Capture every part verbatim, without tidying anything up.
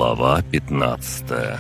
Глава пятнадцатая.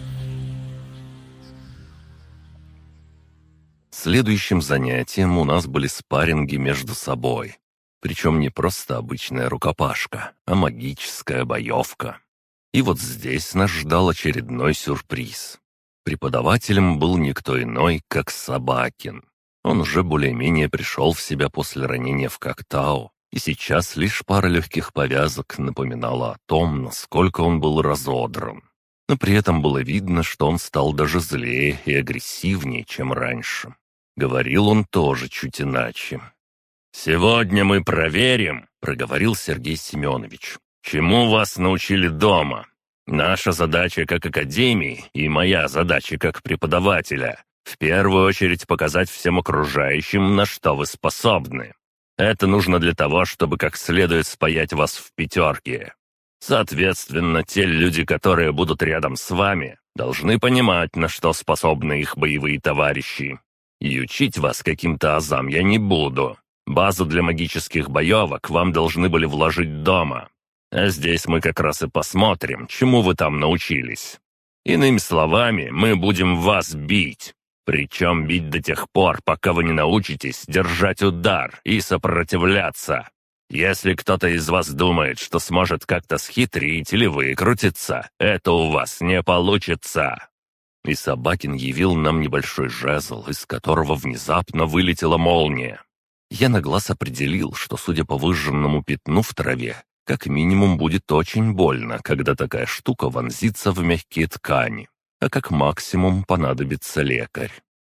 Следующим занятием у нас были спарринги между собой. Причем не просто обычная рукопашка, а магическая боевка. И вот здесь нас ждал очередной сюрприз. Преподавателем был никто иной, как Собакин. Он уже более-менее пришел в себя после ранения в Коктау, и сейчас лишь пара легких повязок напоминала о том, насколько он был разодран. Но при этом было видно, что он стал даже злее и агрессивнее, чем раньше. Говорил он тоже чуть иначе. «Сегодня мы проверим», — проговорил Сергей Семенович, «чему вас научили дома. Наша задача как академии и моя задача как преподавателя — в первую очередь показать всем окружающим, на что вы способны. Это нужно для того, чтобы как следует спаять вас в пятерке. Соответственно, те люди, которые будут рядом с вами, должны понимать, на что способны их боевые товарищи. И учить вас каким-то азам я не буду. Базу для магических боевок вам должны были вложить дома. А здесь мы как раз и посмотрим, чему вы там научились. Иными словами, мы будем вас бить. Причем бить до тех пор, пока вы не научитесь держать удар и сопротивляться. Если кто-то из вас думает, что сможет как-то схитрить или выкрутиться, это у вас не получится». И Собакин явил нам небольшой жезл, из которого внезапно вылетела молния. Я на глаз определил, что, судя по выжженному пятну в траве, как минимум будет очень больно, когда такая штука вонзится в мягкие ткани, а как максимум понадобится лекарь.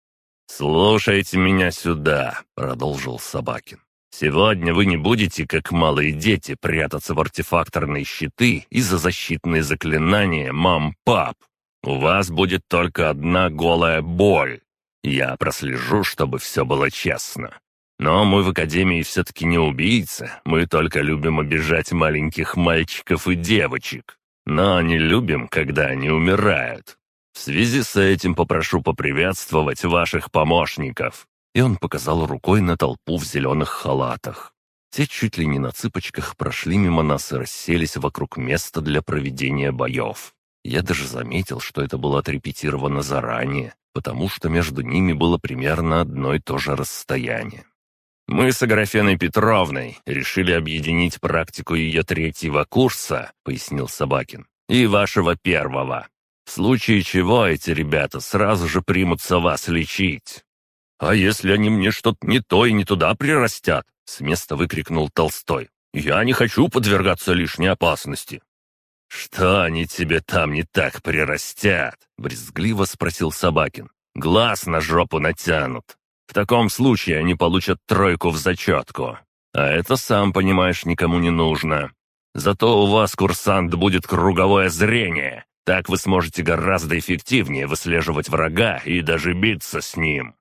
«Слушайте меня сюда», — продолжил Собакин. «Сегодня вы не будете, как малые дети, прятаться в артефакторные щиты и за защитные заклинания «мам-пап». У вас будет только одна голая боль. Я прослежу, чтобы все было честно. Но мы в академии все-таки не убийцы, мы только любим обижать маленьких мальчиков и девочек. Но не любим, когда они умирают. В связи с этим попрошу поприветствовать ваших помощников». И он показал рукой на толпу в зеленых халатах. Те чуть ли не на цыпочках прошли мимо нас и расселись вокруг места для проведения боев. Я даже заметил, что это было отрепетировано заранее, потому что между ними было примерно одно и то же расстояние. «Мы с Аграфеной Петровной решили объединить практику ее третьего курса», — пояснил Собакин, — «и вашего первого. В случае чего эти ребята сразу же примутся вас лечить». «А если они мне что-то не то и не туда прирастят?» — с места выкрикнул Толстой. «Я не хочу подвергаться лишней опасности». «Что они тебе там не так прирастят?» — брезгливо спросил Собакин. «Глаз на жопу натянут. В таком случае они получат тройку в зачетку. А это, сам понимаешь, никому не нужно. Зато у вас, курсант, будет круговое зрение. Так вы сможете гораздо эффективнее выслеживать врага и даже биться с ним».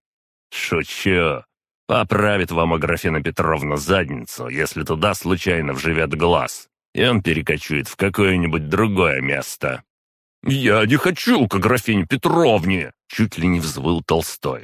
«Шучу. Поправит вам Аграфена Петровна задницу, если туда случайно вживет глаз, и он перекочует в какое-нибудь другое место». «Я не хочу к Аграфене Петровне!» — чуть ли не взвыл Толстой.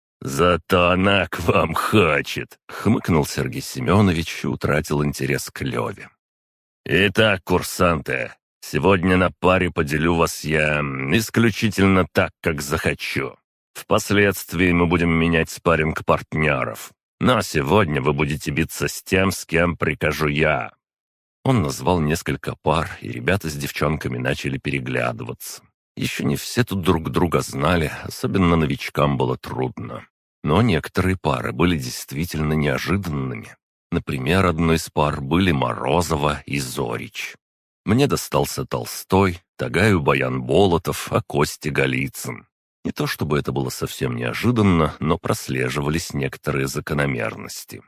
«Зато она к вам хочет», — хмыкнул Сергей Семенович и утратил интерес к Леве. «Итак, курсанты, сегодня на паре поделю вас я исключительно так, как захочу. Впоследствии мы будем менять спарринг партнеров. Но сегодня вы будете биться с тем, с кем прикажу я». Он назвал несколько пар, и ребята с девчонками начали переглядываться. Еще не все тут друг друга знали, особенно новичкам было трудно. Но некоторые пары были действительно неожиданными. Например, одной из пар были Морозова и Зорич. Мне достался Толстой, Тагаю Баян Болотов, а Костя Голицын. Не то чтобы это было совсем неожиданно, но прослеживались некоторые закономерности.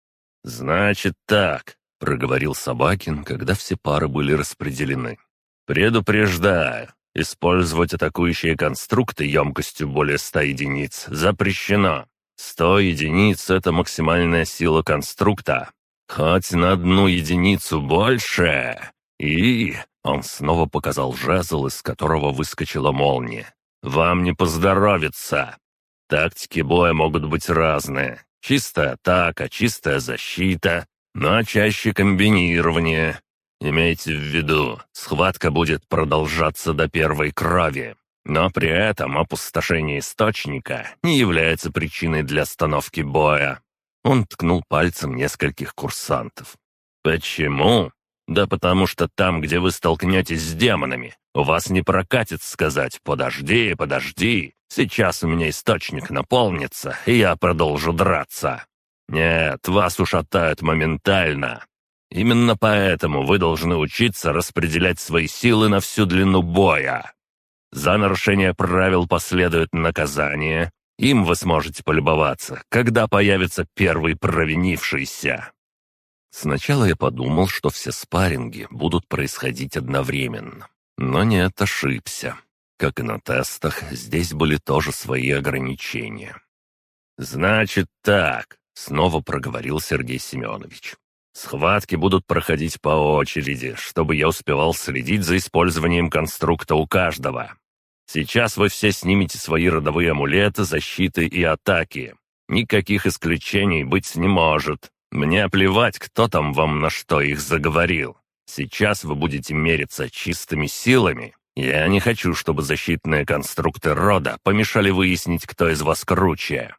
«Значит так», — проговорил Собакин, когда все пары были распределены. «Предупреждаю, использовать атакующие конструкты емкостью более ста единиц запрещено. сто единиц — это максимальная сила конструкта. Хоть на одну единицу больше. И...» Он снова показал жезл, из которого выскочила молния. «Вам не поздоровится. Тактики боя могут быть разные. Чистая атака, чистая защита, но чаще комбинирование. Имейте в виду, схватка будет продолжаться до первой крови, но при этом опустошение источника не является причиной для остановки боя». Он ткнул пальцем нескольких курсантов. «Почему? Да потому что там, где вы столкнетесь с демонами, у вас не прокатит сказать «подожди, подожди, сейчас у меня источник наполнится, и я продолжу драться». Нет, вас ушатают моментально. Именно поэтому вы должны учиться распределять свои силы на всю длину боя. За нарушение правил последует наказание. Им вы сможете полюбоваться, когда появится первый провинившийся». Сначала я подумал, что все спарринги будут происходить одновременно. Но нет, ошибся. Как и на тестах, здесь были тоже свои ограничения. «Значит так», — снова проговорил Сергей Семенович. «Схватки будут проходить по очереди, чтобы я успевал следить за использованием конструкта у каждого. Сейчас вы все снимете свои родовые амулеты, защиты и атаки. Никаких исключений быть не может. Мне плевать, кто там вам на что их заговорил. Сейчас вы будете мериться чистыми силами. Я не хочу, чтобы защитные конструкты рода помешали выяснить, кто из вас круче».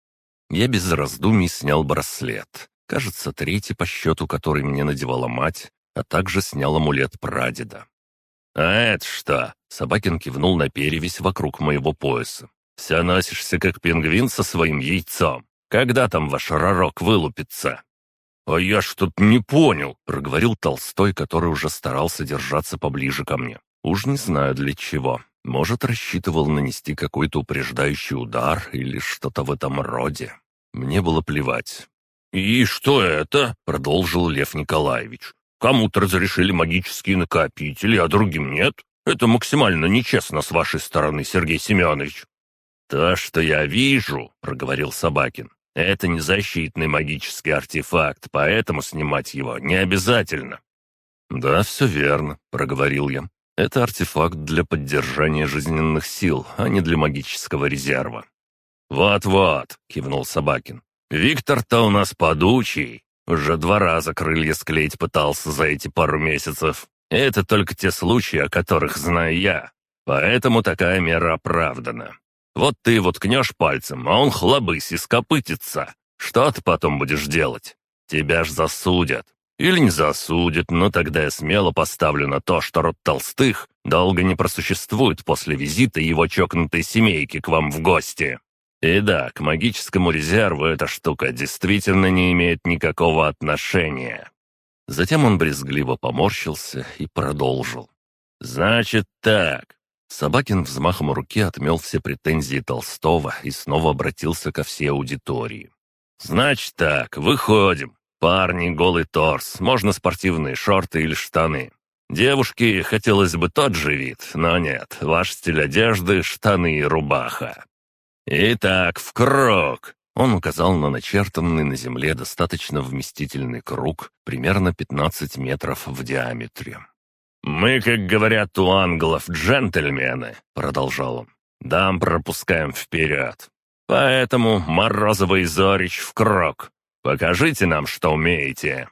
Я без раздумий снял браслет. Кажется, третий по счету, который мне надевала мать, а также снял амулет прадеда. «А это что?» — Собакин кивнул на перевязь вокруг моего пояса. «Все носишься, как пингвин со своим яйцом. Когда там ваш ророк вылупится?» «А я ж тут не понял», — проговорил Толстой, который уже старался держаться поближе ко мне. Уж не знаю для чего. Может, рассчитывал нанести какой-то упреждающий удар или что-то в этом роде. Мне было плевать. «И что это?» — продолжил Лев Николаевич. «Кому-то разрешили магические накопители, а другим нет? Это максимально нечестно с вашей стороны, Сергей Семенович». «То, что я вижу», — проговорил Собакин, — «это не защитный магический артефакт, поэтому снимать его не обязательно». «Да, все верно», — проговорил я. «Это артефакт для поддержания жизненных сил, а не для магического резерва». «Вот-вот», — кивнул Собакин. «Виктор-то у нас подучий. Уже два раза крылья склеить пытался за эти пару месяцев. Это только те случаи, о которых знаю я. Поэтому такая мера оправдана. Вот ты вот кнешь пальцем, а он хлобысь и скопытится. Что ты потом будешь делать? Тебя ж засудят. Или не засудят, но тогда я смело поставлю на то, что род Толстых долго не просуществует после визита его чокнутой семейки к вам в гости. И да, к магическому резерву эта штука действительно не имеет никакого отношения». Затем он брезгливо поморщился и продолжил. «Значит так». Собакин взмахом руки отмел все претензии Толстого и снова обратился ко всей аудитории. «Значит так, выходим. Парни, голый торс, можно спортивные шорты или штаны. Девушки, хотелось бы тот же вид, но нет, ваш стиль одежды — штаны и рубаха. Итак, в круг!» Он указал на начертанный на земле достаточно вместительный круг, примерно пятнадцать метров в диаметре. «Мы, как говорят у англов, джентльмены», — продолжал он. «Дам пропускаем вперед. Поэтому, Морозова и Зорич, в круг. Покажите нам, что умеете».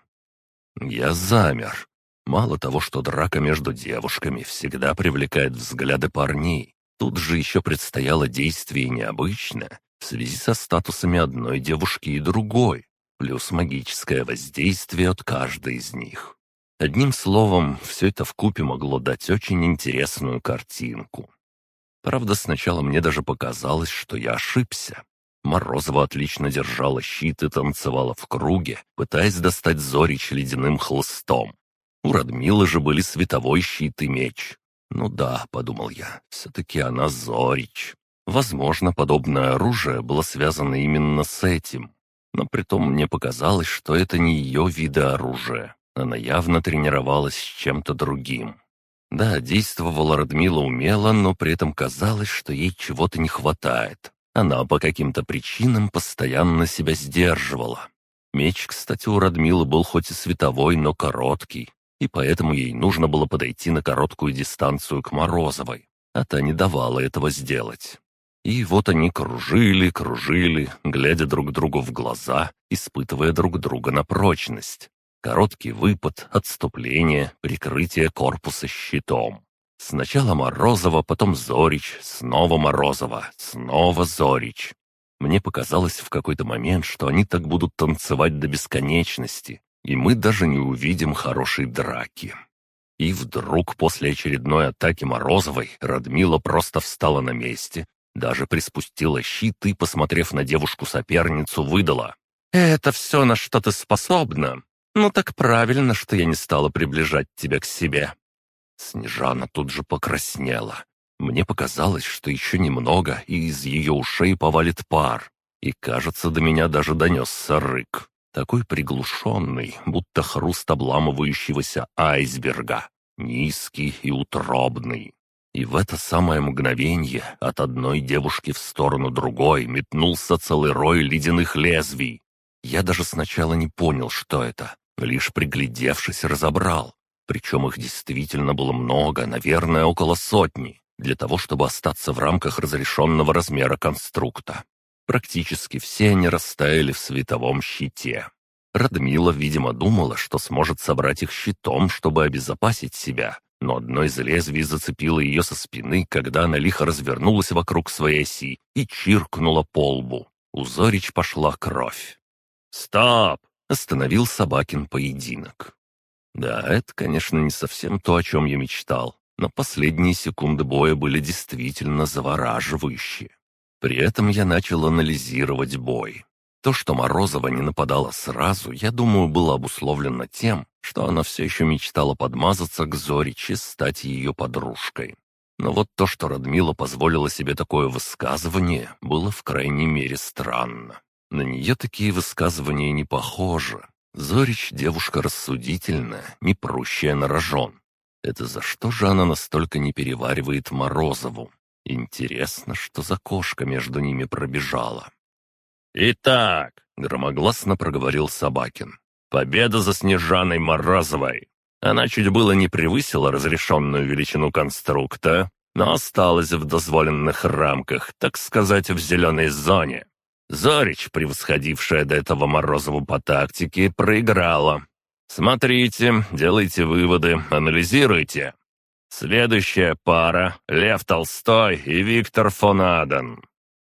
Я замер. Мало того, что драка между девушками всегда привлекает взгляды парней, тут же еще предстояло действие необычное в связи со статусами одной девушки и другой, плюс магическое воздействие от каждой из них. Одним словом, все это вкупе могло дать очень интересную картинку. Правда, сначала мне даже показалось, что я ошибся. Морозова отлично держала щит и танцевала в круге, пытаясь достать Зорич ледяным хлыстом. У Радмилы же были световой щит и меч. «Ну да», — подумал я, — «все-таки она Зорич». Возможно, подобное оружие было связано именно с этим. Но притом мне показалось, что это не ее виды оружия. Она явно тренировалась с чем-то другим. Да, действовала Радмила умело, но при этом казалось, что ей чего-то не хватает. Она по каким-то причинам постоянно себя сдерживала. Меч, кстати, у Радмилы был хоть и световой, но короткий, и поэтому ей нужно было подойти на короткую дистанцию к Морозовой, а та не давала этого сделать. И вот они кружили, кружили, глядя друг другу в глаза, испытывая друг друга на прочность. Короткий выпад, отступление, прикрытие корпуса щитом. Сначала Морозова, потом Зорич, снова Морозова, снова Зорич. Мне показалось в какой-то момент, что они так будут танцевать до бесконечности, и мы даже не увидим хорошей драки. И вдруг после очередной атаки Морозовой Радмила просто встала на месте, даже приспустила щит и, посмотрев на девушку-соперницу, выдала: «Это все, на что ты способна? Ну так правильно, что я не стала приближать тебя к себе». Снежана тут же покраснела. Мне показалось, что еще немного, и из ее ушей повалит пар. И, кажется, до меня даже донесся рык. Такой приглушенный, будто хруст обламывающегося айсберга. Низкий и утробный. И в это самое мгновенье от одной девушки в сторону другой метнулся целый рой ледяных лезвий. Я даже сначала не понял, что это, лишь приглядевшись разобрал. Причем их действительно было много, наверное, около сотни, для того, чтобы остаться в рамках разрешенного размера конструкта. Практически все они растаяли в световом щите. Радмила, видимо, думала, что сможет собрать их щитом, чтобы обезопасить себя, но одно из лезвий зацепило ее со спины, когда она лихо развернулась вокруг своей оси и чиркнула по лбу. У Зорич пошла кровь. «Стоп!» — остановил Собакин поединок. Да, это, конечно, не совсем то, о чем я мечтал, но последние секунды боя были действительно завораживающие. При этом я начал анализировать бой. То, что Морозова не нападала сразу, я думаю, было обусловлено тем, что она все еще мечтала подмазаться к Зорич и стать ее подружкой. Но вот то, что Радмила позволила себе такое высказывание, было в крайней мере странно. На нее такие высказывания не похожи. Зорич девушка рассудительная, не прущая на рожон. Это за что же она настолько не переваривает Морозову? Интересно, что за кошка между ними пробежала. «Итак», — громогласно проговорил Собакин, — «победа за Снежаной Морозовой. Она чуть было не превысила разрешенную величину конструкта, но осталась в дозволенных рамках, так сказать, в зеленой зоне. Зорич, превосходившая до этого Морозову по тактике, проиграла. Смотрите, делайте выводы, анализируйте. Следующая пара — Лев Толстой и Виктор фон Аден».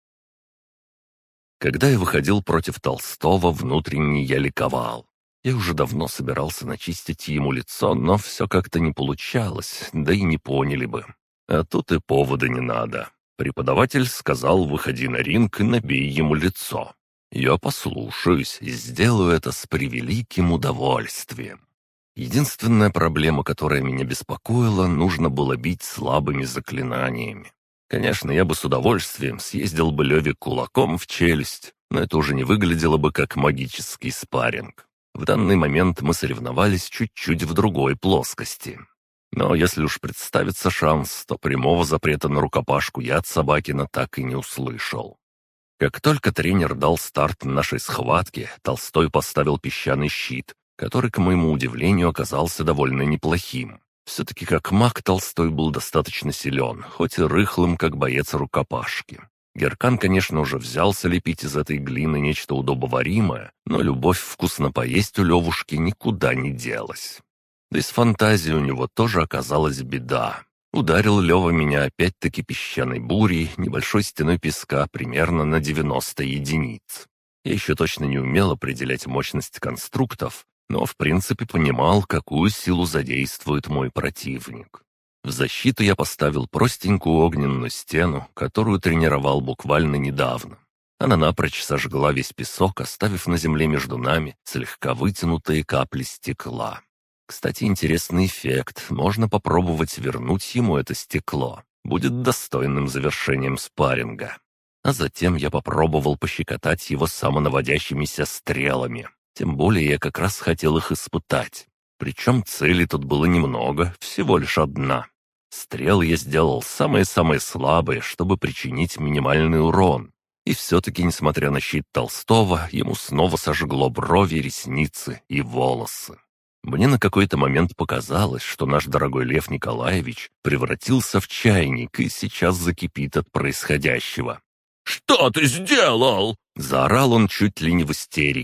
Когда я выходил против Толстого, внутренне я ликовал. Я уже давно собирался начистить ему лицо, но все как-то не получалось, да и не поняли бы. А тут и повода не надо. Преподаватель сказал: «Выходи на ринг и набей ему лицо». Я послушаюсь и сделаю это с превеликим удовольствием. Единственная проблема, которая меня беспокоила, нужно было бить слабыми заклинаниями. Конечно, я бы с удовольствием съездил бы Леве кулаком в челюсть, но это уже не выглядело бы как магический спарринг. В данный момент мы соревновались чуть-чуть в другой плоскости. Но если уж представится шанс, то прямого запрета на рукопашку я от Собакина так и не услышал. Как только тренер дал старт нашей схватке, Толстой поставил песчаный щит, который, к моему удивлению, оказался довольно неплохим. Все-таки как маг Толстой был достаточно силен, хоть и рыхлым, как боец рукопашки. Геркан, конечно, уже взялся лепить из этой глины нечто удобоваримое, но любовь вкусно поесть у Левушки никуда не делась. Да и с фантазией у него тоже оказалась беда. Ударил Лева меня опять-таки песчаной бурей, небольшой стеной песка примерно на девяносто единиц. Я еще точно не умел определять мощность конструктов, но в принципе понимал, какую силу задействует мой противник. В защиту я поставил простенькую огненную стену, которую тренировал буквально недавно. Она напрочь сожгла весь песок, оставив на земле между нами слегка вытянутые капли стекла. Кстати, интересный эффект. Можно попробовать вернуть ему это стекло. Будет достойным завершением спарринга. А затем я попробовал пощекотать его самонаводящимися стрелами. Тем более я как раз хотел их испытать. Причем целей тут было немного, всего лишь одна. Стрелы я сделал самые-самые слабые, чтобы причинить минимальный урон. И все-таки, несмотря на щит Толстого, ему снова сожгло брови, ресницы и волосы. Мне на какой-то момент показалось, что наш дорогой Лев Николаевич превратился в чайник и сейчас закипит от происходящего. «Что ты сделал?» — заорал он чуть ли не в истерике.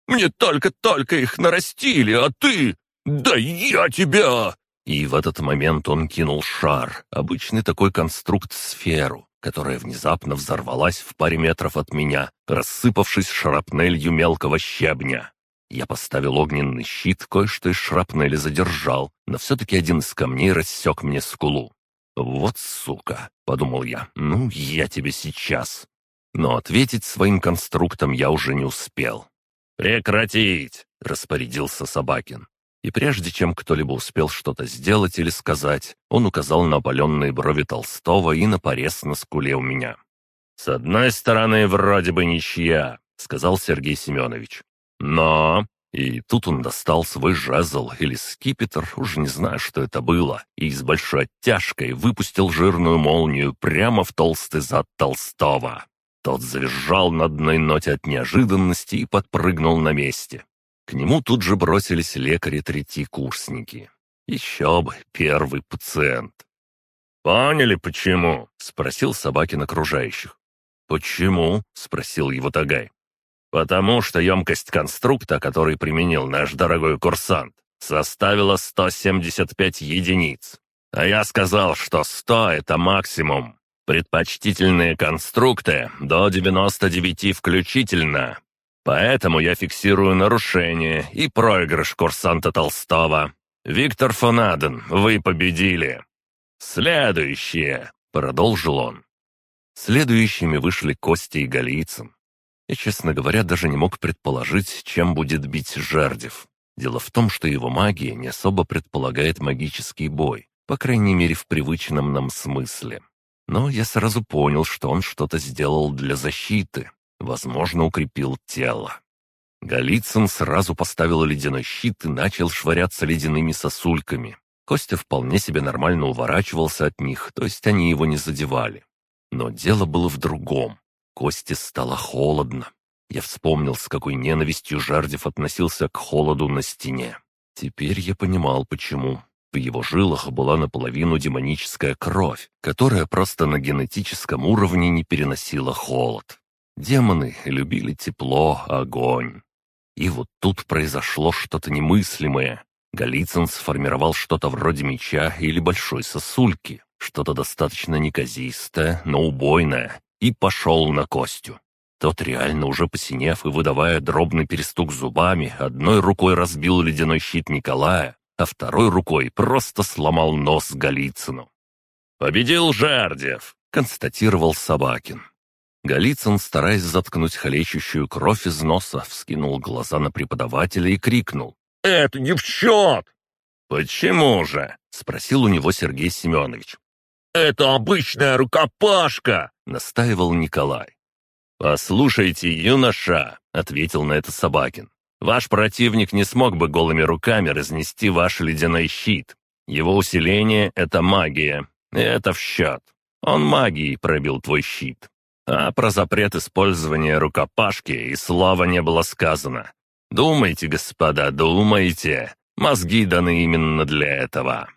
Мне только-только их нарастили, а ты... Да я тебя!» И в этот момент он кинул шар, обычный такой конструкт-сферу, которая внезапно взорвалась в паре метров от меня, рассыпавшись шрапнелью мелкого щебня. Я поставил огненный щит, кое-что из шрапнели задержал, но все-таки один из камней рассек мне скулу. «Вот сука!» — подумал я. «Ну, я тебе сейчас!» Но ответить своим конструктом я уже не успел. «Прекратить!» — распорядился Собакин. И прежде чем кто-либо успел что-то сделать или сказать, он указал на опаленные брови Толстого и на порез на скуле у меня. «С одной стороны, вроде бы ничья», — сказал Сергей Семенович. «Но...» И тут он достал свой жезл или скипетр, уже не знаю, что это было, и с большой оттяжкой выпустил жирную молнию прямо в толстый зад Толстого. Тот завизжал на одной ноте от неожиданности и подпрыгнул на месте. К нему тут же бросились лекари-третьекурсники. Еще бы, первый пациент. «Поняли, почему?» — спросил Собакин окружающих. «Почему?» — спросил его Тагай. «Потому что емкость конструкта, который применил наш дорогой курсант, составила сто семьдесят пять единиц. А я сказал, что сто — это максимум. Предпочтительные конструкты до девяноста девяти включительно. Поэтому я фиксирую нарушение и проигрыш курсанта Толстого. Виктор фон Аден, вы победили. Следующее», — продолжил он. Следующими вышли Костя и Голицын. Я, честно говоря, даже не мог предположить, чем будет бить Жердев. Дело в том, что его магия не особо предполагает магический бой, по крайней мере в привычном нам смысле. Но я сразу понял, что он что-то сделал для защиты, возможно, укрепил тело. Голицын сразу поставил ледяной щит и начал швыряться ледяными сосульками. Костя вполне себе нормально уворачивался от них, то есть они его не задевали. Но дело было в другом. Косте стало холодно. Я вспомнил, с какой ненавистью Жердев относился к холоду на стене. Теперь я понимал, почему. В его жилах была наполовину демоническая кровь, которая просто на генетическом уровне не переносила холод. Демоны любили тепло, огонь. И вот тут произошло что-то немыслимое. Голицын сформировал что-то вроде меча или большой сосульки, что-то достаточно неказистое, но убойное, и пошел на Костю. Тот, реально уже посинев и выдавая дробный перестук зубами, одной рукой разбил ледяной щит Николая, а второй рукой просто сломал нос Голицыну. «Победил Жердев!» — констатировал Собакин. Голицын, стараясь заткнуть хлещущую кровь из носа, вскинул глаза на преподавателя и крикнул: «Это не в счет!» «Почему же?» — спросил у него Сергей Семенович. «Это обычная рукопашка!» — настаивал Николай. «Послушайте, юноша!» — ответил на это Собакин. «Ваш противник не смог бы голыми руками разнести ваш ледяной щит. Его усиление — это магия, и это в счет. Он магией пробил твой щит. А про запрет использования рукопашки и слова не было сказано. Думайте, господа, думайте. Мозги даны именно для этого».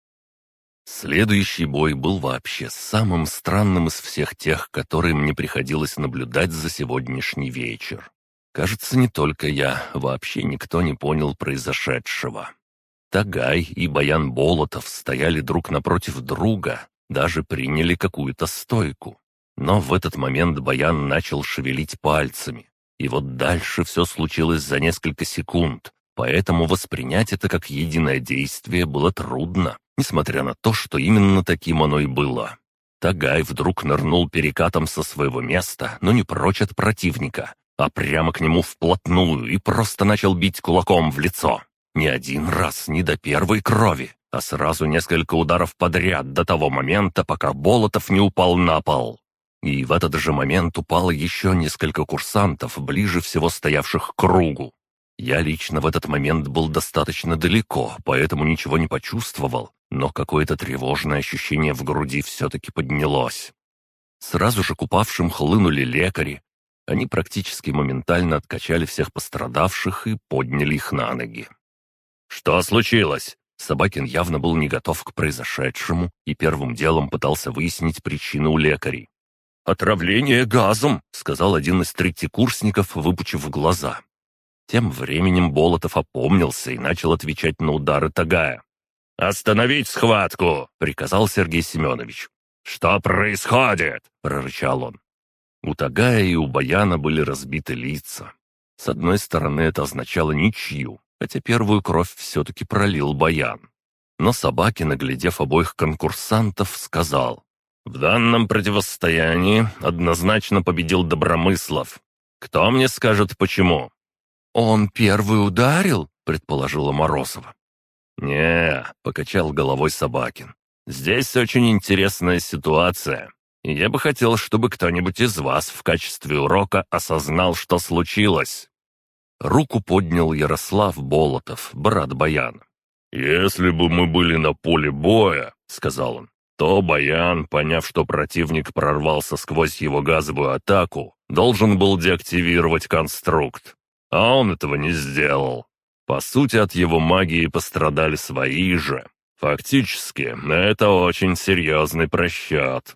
Следующий бой был вообще самым странным из всех тех, которые мне приходилось наблюдать за сегодняшний вечер. Кажется, не только я, вообще никто не понял произошедшего. Тагай и Баян Болотов стояли друг напротив друга, даже приняли какую-то стойку. Но в этот момент Баян начал шевелить пальцами. И вот дальше все случилось за несколько секунд, поэтому воспринять это как единое действие было трудно, несмотря на то, что именно таким оно и было. Тагай вдруг нырнул перекатом со своего места, но не прочь от противника, а прямо к нему вплотную и просто начал бить кулаком в лицо. Не один раз, не до первой крови, а сразу несколько ударов подряд до того момента, пока Болотов не упал на пол. И в этот же момент упало еще несколько курсантов, ближе всего стоявших к кругу. Я лично в этот момент был достаточно далеко, поэтому ничего не почувствовал, но какое-то тревожное ощущение в груди все-таки поднялось. Сразу же к упавшим хлынули лекари. Они практически моментально откачали всех пострадавших и подняли их на ноги. «Что случилось?» Собакин явно был не готов к произошедшему и первым делом пытался выяснить причину у лекарей. «Отравление газом», — сказал один из третьекурсников, выпучив глаза. Тем временем Болотов опомнился и начал отвечать на удары Тагая. «Остановить схватку!» — приказал Сергей Семенович. «Что происходит?» — прорычал он. У Тагая и у Баяна были разбиты лица. С одной стороны, это означало ничью, хотя первую кровь все-таки пролил Баян. Но Собакин, наглядев обоих конкурсантов, сказал: «В данном противостоянии однозначно победил Добромыслов. Кто мне скажет, почему?» «Он первый ударил?» — предположила Морозова. «Не», — покачал головой Собакин. «Здесь очень интересная ситуация, и я бы хотел, чтобы кто-нибудь из вас в качестве урока осознал, что случилось». Руку поднял Ярослав Болотов, брат Баяна. «Если бы мы были на поле боя, — сказал он, — то Баян, поняв, что противник прорвался сквозь его газовую атаку, должен был деактивировать конструкт. А он этого не сделал. По сути, от его магии пострадали свои же. Фактически, это очень серьезный просчет».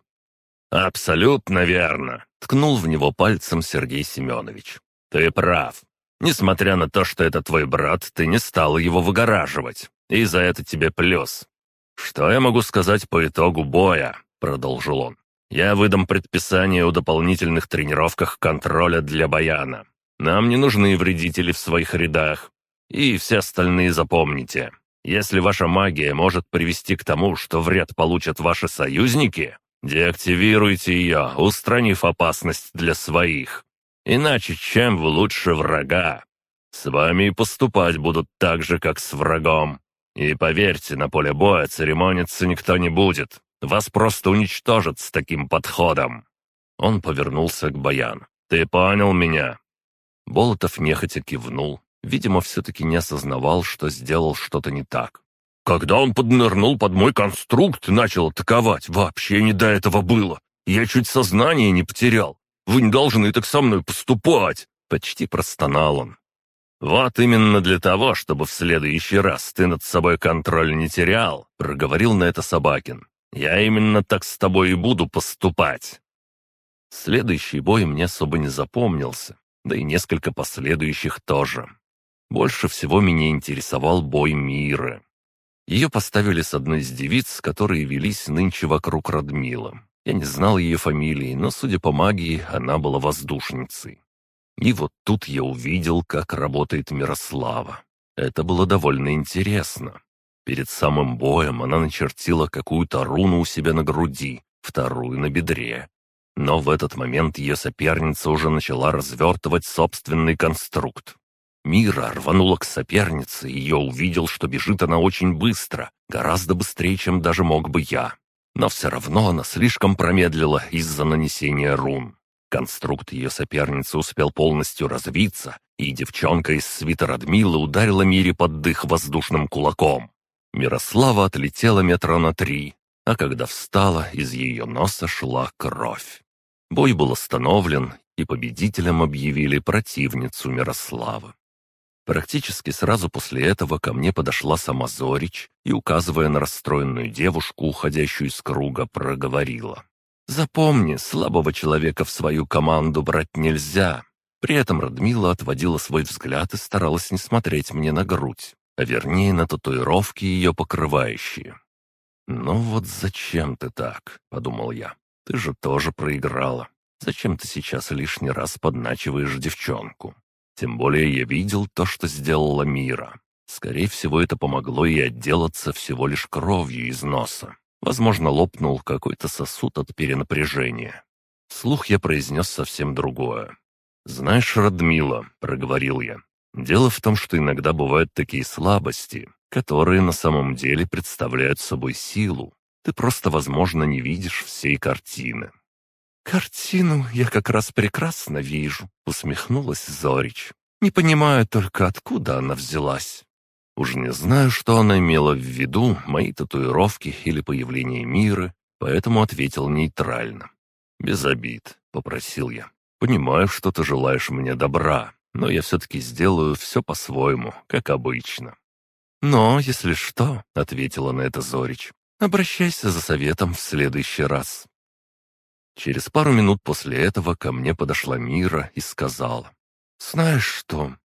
«Абсолютно верно», — ткнул в него пальцем Сергей Семенович. «Ты прав. Несмотря на то, что это твой брат, ты не стал его выгораживать, и за это тебе плюс. Что я могу сказать по итогу боя?» — продолжил он. «Я выдам предписание о дополнительных тренировках контроля для Баяна. Нам не нужны вредители в своих рядах. И все остальные запомните. Если ваша магия может привести к тому, что вред получат ваши союзники, деактивируйте ее, устранив опасность для своих. Иначе чем вы лучше врага? С вами и поступать будут так же, как с врагом. И поверьте, на поле боя церемониться никто не будет. Вас просто уничтожат с таким подходом». Он повернулся к Баяну. «Ты понял меня?» Болотов нехотя кивнул. Видимо, все-таки не осознавал, что сделал что-то не так. «Когда он поднырнул под мой конструкт и начал атаковать, вообще не до этого было. Я чуть сознание не потерял. Вы не должны так со мной поступать!» Почти простонал он. «Вот именно для того, чтобы в следующий раз ты над собой контроль не терял», — проговорил на это Собакин. «Я именно так с тобой и буду поступать». Следующий бой мне особо не запомнился, да и несколько последующих тоже. Больше всего меня интересовал бой Миры. Ее поставили с одной из девиц, которые велись нынче вокруг Радмила. Я не знал ее фамилии, но, судя по магии, она была воздушницей. И вот тут я увидел, как работает Мирослава. Это было довольно интересно. Перед самым боем она начертила какую-то руну у себя на груди, вторую на бедре. Но в этот момент ее соперница уже начала развертывать собственный конструкт. Мира рванула к сопернице, и я увидел, что бежит она очень быстро, гораздо быстрее, чем даже мог бы я. Но все равно она слишком промедлила из-за нанесения рун. Конструкт ее соперницы успел полностью развиться, и девчонка из свита Радмила ударила Мире под дых воздушным кулаком. Мирослава отлетела метра на три, а когда встала, из ее носа шла кровь. Бой был остановлен, и победителем объявили противницу Мирославы. Практически сразу после этого ко мне подошла сама Зорич и, указывая на расстроенную девушку, уходящую из круга, проговорила: «Запомни, слабого человека в свою команду брать нельзя». При этом Радмила отводила свой взгляд и старалась не смотреть мне на грудь, а вернее на татуировки, ее покрывающие. «Ну вот зачем ты так?» — подумал я. «Ты же тоже проиграла. Зачем ты сейчас лишний раз подначиваешь девчонку? Тем более я видел то, что сделала Мира. Скорее всего, это помогло ей отделаться всего лишь кровью из носа. Возможно, лопнул какой-то сосуд от перенапряжения». Вслух я произнес совсем другое. «Знаешь, Радмила», — проговорил я, — «дело в том, что иногда бывают такие слабости, которые на самом деле представляют собой силу. Ты просто, возможно, не видишь всей картины». «Картину я как раз прекрасно вижу», — усмехнулась Зорич. «Не понимаю только, откуда она взялась». Уж не знаю, что она имела в виду, мои татуировки или появление Миры, поэтому ответил нейтрально. «Без обид», — попросил я. «Понимаю, что ты желаешь мне добра, но я все-таки сделаю все по-своему, как обычно». «Но, если что», — ответила на это Зорич, — «обращайся за советом в следующий раз». Через пару минут после этого ко мне подошла Мира и сказала: «Знаешь что,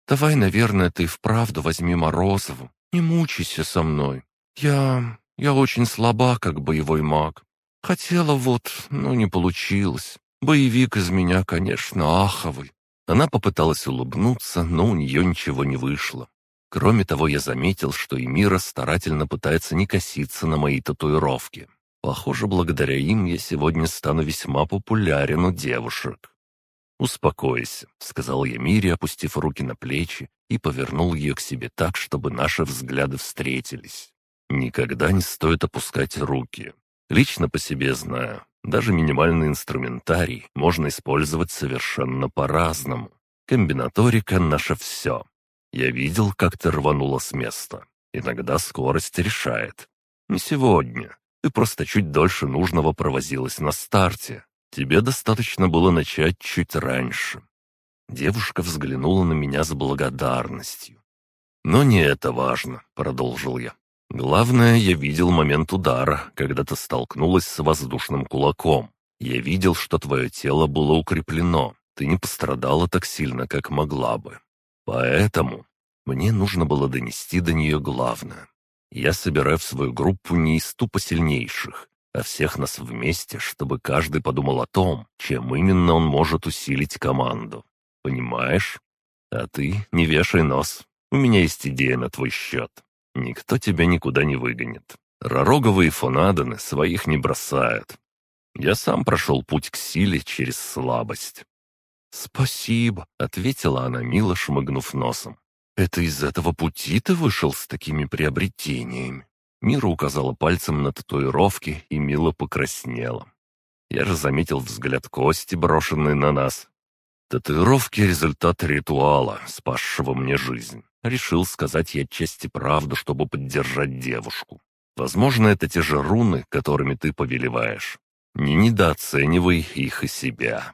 Давай, наверное, ты вправду возьми Морозову. Не мучайся со мной. Я... я очень слаба, как боевой маг. Хотела вот, но не получилось. Боевик из меня, конечно, аховый». Она попыталась улыбнуться, но у нее ничего не вышло. Кроме того, я заметил, что Эмира старательно пытается не коситься на мои татуировки. Похоже, благодаря им я сегодня стану весьма популярен у девушек. «Успокойся», — сказал я Мире, опустив руки на плечи, и повернул ее к себе так, чтобы наши взгляды встретились. «Никогда не стоит опускать руки. Лично по себе знаю, даже минимальный инструментарий можно использовать совершенно по-разному. Комбинаторика — наше все. Я видел, как ты рванула с места. Иногда скорость решает. Не сегодня. Ты просто чуть дольше нужного провозилась на старте. Тебе достаточно было начать чуть раньше». Девушка взглянула на меня с благодарностью. «Но не это важно», — продолжил я. «Главное, я видел момент удара, когда ты столкнулась с воздушным кулаком. Я видел, что твое тело было укреплено. Ты не пострадала так сильно, как могла бы. Поэтому мне нужно было донести до нее главное. Я собираю в свою группу не из тупо сильнейших, а всех нас вместе, чтобы каждый подумал о том, чем именно он может усилить команду. Понимаешь? А ты не вешай нос. У меня есть идея на твой счет. Никто тебя никуда не выгонит. Ророговы и Фонадены своих не бросают. Я сам прошел путь к силе через слабость». «Спасибо», — ответила она, мило шмыгнув носом. «Это из этого пути ты вышел с такими приобретениями?» Мира указала пальцем на татуировки и мило покраснела. Я же заметил взгляд Кости, брошенный на нас. «Татуировки — результат ритуала, спасшего мне жизнь. Решил сказать ей отчасти правду, чтобы поддержать девушку. Возможно, это те же руны, которыми ты повелеваешь. Не недооценивай их и себя».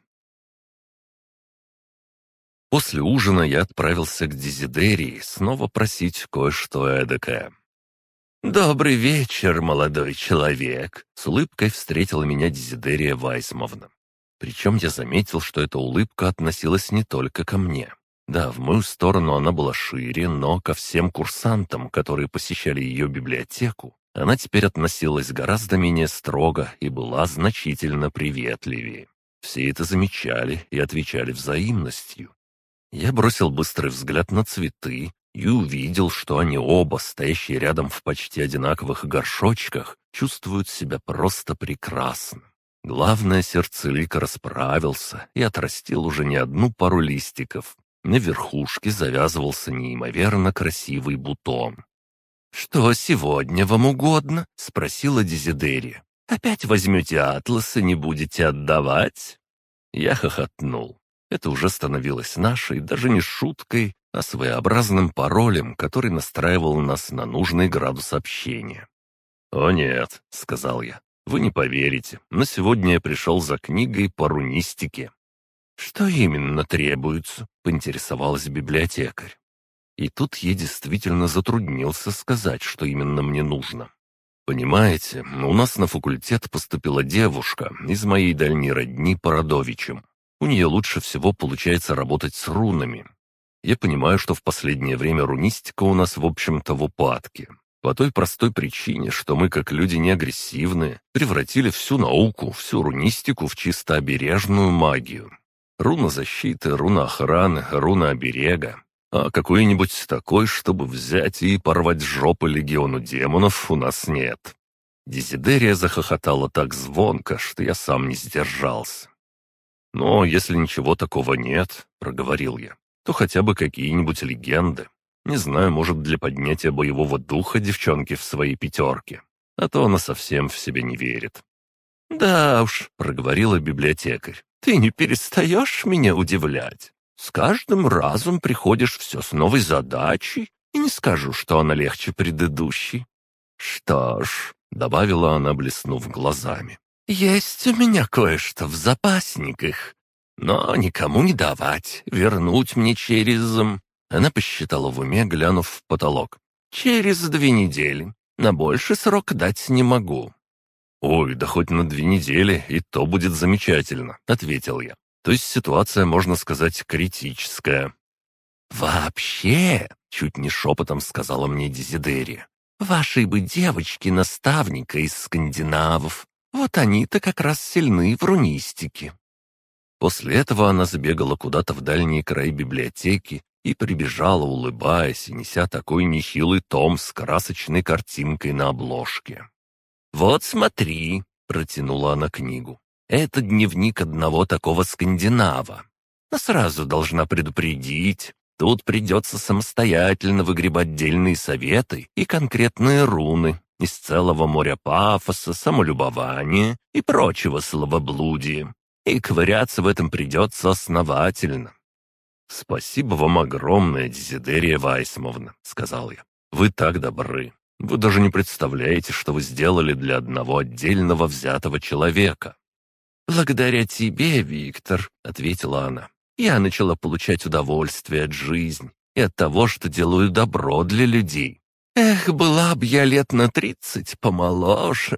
После ужина я отправился к Дезидерии снова просить кое-что эдакое. «Добрый вечер, молодой человек!» — с улыбкой встретила меня Дезидерия Вайсмовна. Причем я заметил, что эта улыбка относилась не только ко мне. Да, в мою сторону она была шире, но ко всем курсантам, которые посещали ее библиотеку, она теперь относилась гораздо менее строго и была значительно приветливее. Все это замечали и отвечали взаимностью. Я бросил быстрый взгляд на цветы и увидел, что они оба, стоящие рядом в почти одинаковых горшочках, чувствуют себя просто прекрасно. Главное, сердцелик расправился и отрастил уже не одну пару листиков. На верхушке завязывался неимоверно красивый бутон. «Что сегодня вам угодно?» — спросила Дезидерия. «Опять возьмете атлас и не будете отдавать?» Я хохотнул. Это уже становилось нашей, даже не шуткой, а своеобразным паролем, который настраивал нас на нужный градус общения. «О нет», — сказал я, — «вы не поверите, но сегодня я пришел за книгой по рунистике». «Что именно требуется?» — поинтересовалась библиотекарь. И тут я действительно затруднился сказать, что именно мне нужно. «Понимаете, у нас на факультет поступила девушка из моей дальней родни по родовичам. У нее лучше всего получается работать с рунами. Я понимаю, что в последнее время рунистика у нас, в общем-то, в упадке. По той простой причине, что мы, как люди не агрессивные, превратили всю науку, всю рунистику в чисто обережную магию. Руна защиты, руна охраны, руна оберега. А какой-нибудь такой, чтобы взять и порвать жопы легиону демонов, у нас нет». Дезидерия захохотала так звонко, что я сам не сдержался. «Но если ничего такого нет, — проговорил я, — то хотя бы какие-нибудь легенды. Не знаю, может, для поднятия боевого духа девчонки в своей пятерке. А то она совсем в себя не верит». «Да уж, — проговорила библиотекарь, — ты не перестаешь меня удивлять. С каждым разом приходишь все с новой задачей, и не скажу, что она легче предыдущей. Что ж, — добавила она, блеснув глазами, — есть у меня кое-что в запасниках. Но никому не давать, вернуть мне через...» Она посчитала в уме, глянув в потолок. «Через две недели. На больший срок дать не могу». «Ой, да хоть на две недели, и то будет замечательно», — ответил я. «То есть ситуация, можно сказать, критическая». «Вообще!» — чуть не шепотом сказала мне Дезидерия. «Вашей бы девочки наставника из скандинавов. Вот они-то как раз сильны в рунистике». После этого она забегала куда-то в дальние края библиотеки и прибежала, улыбаясь и неся такой нехилый том с красочной картинкой на обложке. «Вот смотри», — протянула она книгу, — «это дневник одного такого скандинава. Но сразу должна предупредить, тут придется самостоятельно выгребать отдельные советы и конкретные руны из целого моря пафоса, самолюбования и прочего словоблудия. И ковыряться в этом придется основательно». «Спасибо вам огромное, Дезидерия Вайсмовна», — сказал я. «Вы так добры. Вы даже не представляете, что вы сделали для одного отдельного взятого человека». «Благодаря тебе, Виктор», — ответила она, — «я начала получать удовольствие от жизни и от того, что делаю добро для людей. Эх, была б я лет на тридцать помоложе».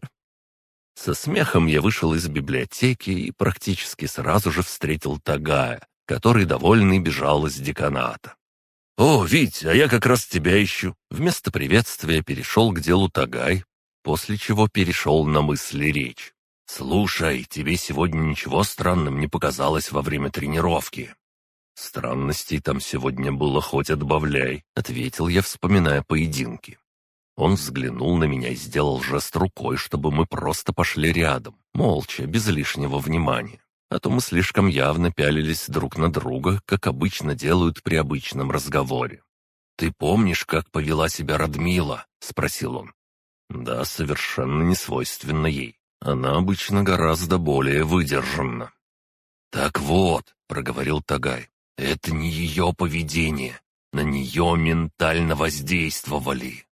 Со смехом я вышел из библиотеки и практически сразу же встретил Тагая, который довольный бежал из деканата. «О, Вить, а я как раз тебя ищу!» Вместо приветствия перешел к делу Тагай, после чего перешел на мысли речь. «Слушай, тебе сегодня ничего странным не показалось во время тренировки?» «Странностей там сегодня было хоть отбавляй», — ответил я, вспоминая поединки. Он взглянул на меня и сделал жест рукой, чтобы мы просто пошли рядом, молча, без лишнего внимания. А то мы слишком явно пялились друг на друга, как обычно делают при обычном разговоре. «Ты помнишь, как повела себя Радмила?» — спросил он. «Да, совершенно не свойственно ей. Она обычно гораздо более выдержанна». «Так вот», — проговорил Тагай, — «это не ее поведение. На нее ментально воздействовали».